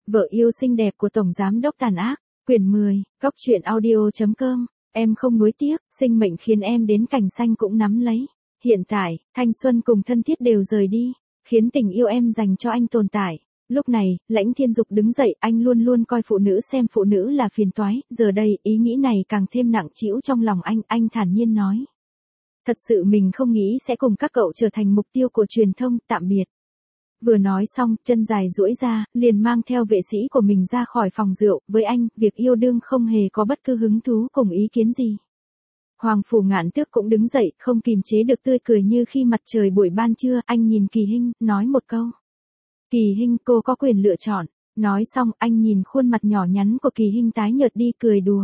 Vợ yêu xinh đẹp của Tổng Giám đốc tàn ác, quyển 10, Cóc truyện audio.com, em không nuối tiếc, sinh mệnh khiến em đến cành xanh cũng nắm lấy. Hiện tại, thanh xuân cùng thân thiết đều rời đi, khiến tình yêu em dành cho anh tồn tại. Lúc này, Lãnh Thiên Dục đứng dậy, anh luôn luôn coi phụ nữ xem phụ nữ là phiền toái, giờ đây, ý nghĩ này càng thêm nặng trĩu trong lòng anh thản nhiên nói. Thật sự mình không nghĩ sẽ cùng các cậu trở thành mục tiêu của truyền thông, tạm biệt. Vừa nói xong, chân dài duỗi ra, liền mang theo vệ sĩ của mình ra khỏi phòng rượu, với anh, việc yêu đương không hề có bất cứ hứng thú cùng ý kiến gì. Hoàng Phủ Ngạn Tước cũng đứng dậy, không kìm chế được tươi cười như khi mặt trời buổi ban trưa, anh nhìn Kỳ Hinh, nói một câu. Kỳ Hinh, cô có quyền lựa chọn. Nói xong, anh nhìn khuôn mặt nhỏ nhắn của Kỳ Hinh tái nhợt đi cười đùa.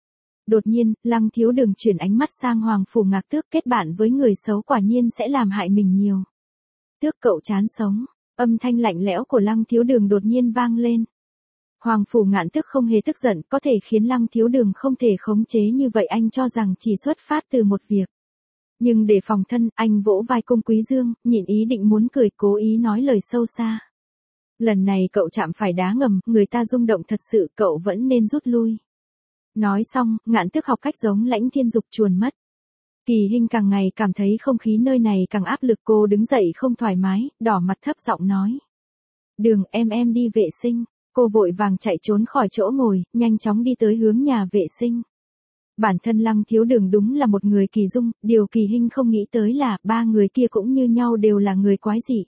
Đột nhiên, Lăng Thiếu Đường chuyển ánh mắt sang Hoàng Phủ Ngạn Tước, kết bạn với người xấu quả nhiên sẽ làm hại mình nhiều. Tước cậu chán sống. Âm thanh lạnh lẽo của Lăng Thiếu Đường đột nhiên vang lên. Hoàng Phủ Ngạn Tước không hề tức giận, có thể khiến Lăng Thiếu Đường không thể khống chế như vậy, anh cho rằng chỉ xuất phát từ một việc. Nhưng để phòng thân, anh vỗ vai Cung Quý Dương, nhịn ý định muốn cười, cố ý nói lời sâu xa. Lần này cậu chạm phải đá ngầm, người ta rung động thật sự, cậu vẫn nên rút lui. Nói xong, Ngạn Tước học cách giống Lãnh Thiên Dục chuồn mất. Kỳ Hinh càng ngày cảm thấy không khí nơi này càng áp lực, cô đứng dậy không thoải mái, đỏ mặt thấp giọng nói. Đường, em đi vệ sinh. Cô vội vàng chạy trốn khỏi chỗ ngồi, nhanh chóng đi tới hướng nhà vệ sinh. Bản thân Lăng Thiếu Đường đúng là một người kỳ dung, điều Kỳ Hinh không nghĩ tới là ba người kia cũng như nhau đều là người quái dị.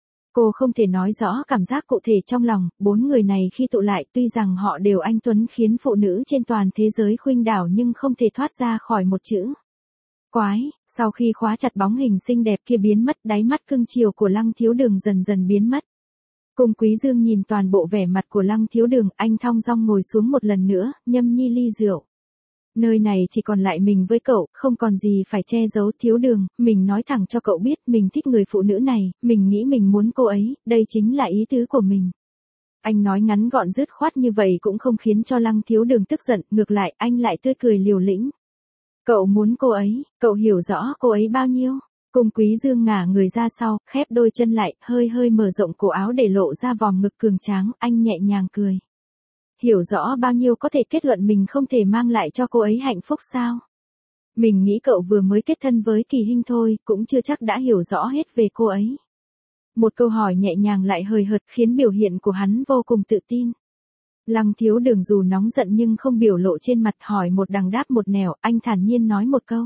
Cô không thể nói rõ cảm giác cụ thể trong lòng, bốn người này khi tụ lại tuy rằng họ đều anh tuấn khiến phụ nữ trên toàn thế giới khuynh đảo nhưng không thể thoát ra khỏi một chữ. Quái. Sau khi khóa chặt bóng hình xinh đẹp kia biến mất, đáy mắt cưng chiều của Lăng Thiếu Đường dần dần biến mất. Cung Quý Dương nhìn toàn bộ vẻ mặt của Lăng Thiếu Đường, anh thong dong ngồi xuống một lần nữa, nhâm nhi ly rượu. Nơi này chỉ còn lại mình với cậu, không còn gì phải che giấu. Thiếu Đường, mình nói thẳng cho cậu biết, mình thích người phụ nữ này, mình nghĩ mình muốn cô ấy, đây chính là ý tứ của mình. Anh nói ngắn gọn dứt khoát như vậy cũng không khiến cho Lăng Thiếu Đường tức giận, ngược lại, anh lại tươi cười liều lĩnh. Cậu muốn cô ấy, cậu hiểu rõ cô ấy bao nhiêu? Cung Quý Dương ngả người ra sau, khép đôi chân lại, hơi mở rộng cổ áo để lộ ra vòng ngực cường tráng, anh nhẹ nhàng cười. Hiểu rõ bao nhiêu có thể kết luận mình không thể mang lại cho cô ấy hạnh phúc sao? Mình nghĩ cậu vừa mới kết thân với Kỳ Hinh thôi, cũng chưa chắc đã hiểu rõ hết về cô ấy. Một câu hỏi nhẹ nhàng lại hời hợt khiến biểu hiện của hắn vô cùng tự tin. Lăng Thiếu Đường dù nóng giận nhưng không biểu lộ trên mặt, hỏi một đằng đáp một nẻo, anh thản nhiên nói một câu.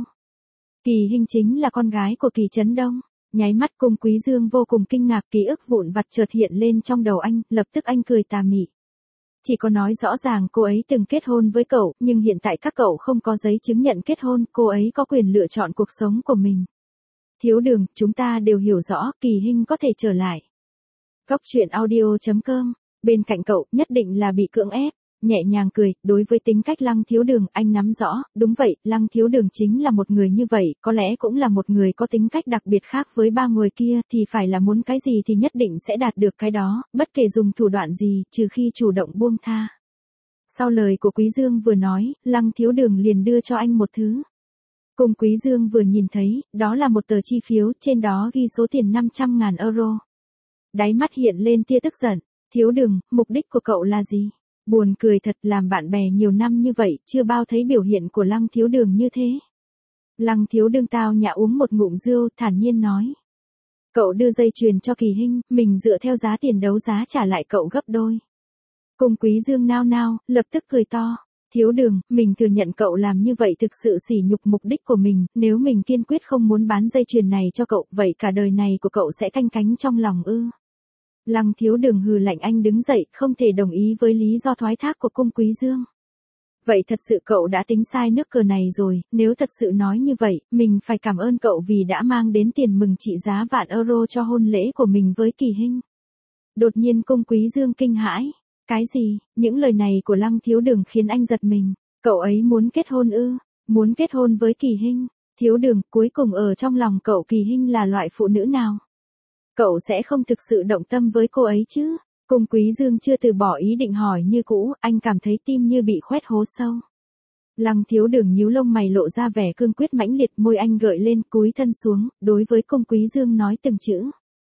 Kỳ Hinh chính là con gái của Kỳ Chấn Đông. Nháy mắt Cung Quý Dương vô cùng kinh ngạc, ký ức vụn vặt chợt hiện lên trong đầu anh, lập tức anh cười tà mị. Chỉ có nói rõ ràng cô ấy từng kết hôn với cậu, nhưng hiện tại các cậu không có giấy chứng nhận kết hôn, cô ấy có quyền lựa chọn cuộc sống của mình. Thiếu Đường, chúng ta đều hiểu rõ, Kỳ Hinh có thể trở lại. Cóc truyện audio.com, bên cạnh cậu, nhất định là bị cưỡng ép. Nhẹ nhàng cười, đối với tính cách Lăng Thiếu Đường, anh nắm rõ, đúng vậy, Lăng Thiếu Đường chính là một người như vậy, có lẽ cũng là một người có tính cách đặc biệt khác với ba người kia, thì phải là muốn cái gì thì nhất định sẽ đạt được cái đó, bất kể dùng thủ đoạn gì, trừ khi chủ động buông tha. Sau lời của Quý Dương vừa nói, Lăng Thiếu Đường liền đưa cho anh một thứ. Cung Quý Dương vừa nhìn thấy, đó là một tờ chi phiếu, trên đó ghi số tiền 500.000 euro. Đáy mắt hiện lên tia tức giận. Thiếu Đường, mục đích của cậu là gì? Buồn cười thật, làm bạn bè nhiều năm như vậy, chưa bao thấy biểu hiện của Lăng Thiếu Đường như thế. Lăng Thiếu Đường tao nhã uống một ngụm rượu, thản nhiên nói. Cậu đưa dây chuyền cho Kỳ Hinh, mình dựa theo giá tiền đấu giá trả lại cậu gấp đôi. Cung Quý Dương nao, lập tức cười to. Thiếu Đường, mình thừa nhận cậu làm như vậy thực sự sỉ nhục mục đích của mình, nếu mình kiên quyết không muốn bán dây chuyền này cho cậu, vậy cả đời này của cậu sẽ canh cánh trong lòng ư? Lăng Thiếu Đường hừ lạnh, anh đứng dậy, không thể đồng ý với lý do thoái thác của Cung Quý Dương. Vậy thật sự cậu đã tính sai nước cờ này rồi, nếu thật sự nói như vậy, mình phải cảm ơn cậu vì đã mang đến tiền mừng trị giá vạn euro cho hôn lễ của mình với Kỳ Hinh. Đột nhiên Cung Quý Dương kinh hãi. Cái gì? Những lời này của Lăng Thiếu Đường khiến anh giật mình. Cậu ấy muốn kết hôn ư? Muốn kết hôn với Kỳ Hinh? Thiếu Đường, cuối cùng ở trong lòng cậu Kỳ Hinh là loại phụ nữ nào? Cậu sẽ không thực sự động tâm với cô ấy chứ? Cung Quý Dương chưa từ bỏ ý định hỏi như cũ, anh cảm thấy tim như bị khoét hố sâu. Lăng Thiếu Đường nhíu lông mày lộ ra vẻ cương quyết mãnh liệt, môi anh gợi lên, cúi thân xuống, đối với Cung Quý Dương nói từng chữ.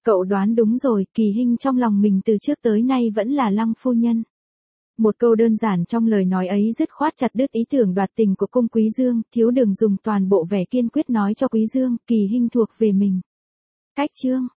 Cậu đoán đúng rồi, Kỳ Hinh trong lòng mình từ trước tới nay vẫn là Lăng phu nhân. Một câu đơn giản trong lời nói ấy dứt khoát chặt đứt ý tưởng đoạt tình của cung Quý Dương, Thiếu Đường dùng toàn bộ vẻ kiên quyết nói cho Quý Dương, Kỳ Hinh thuộc về mình. Cách chương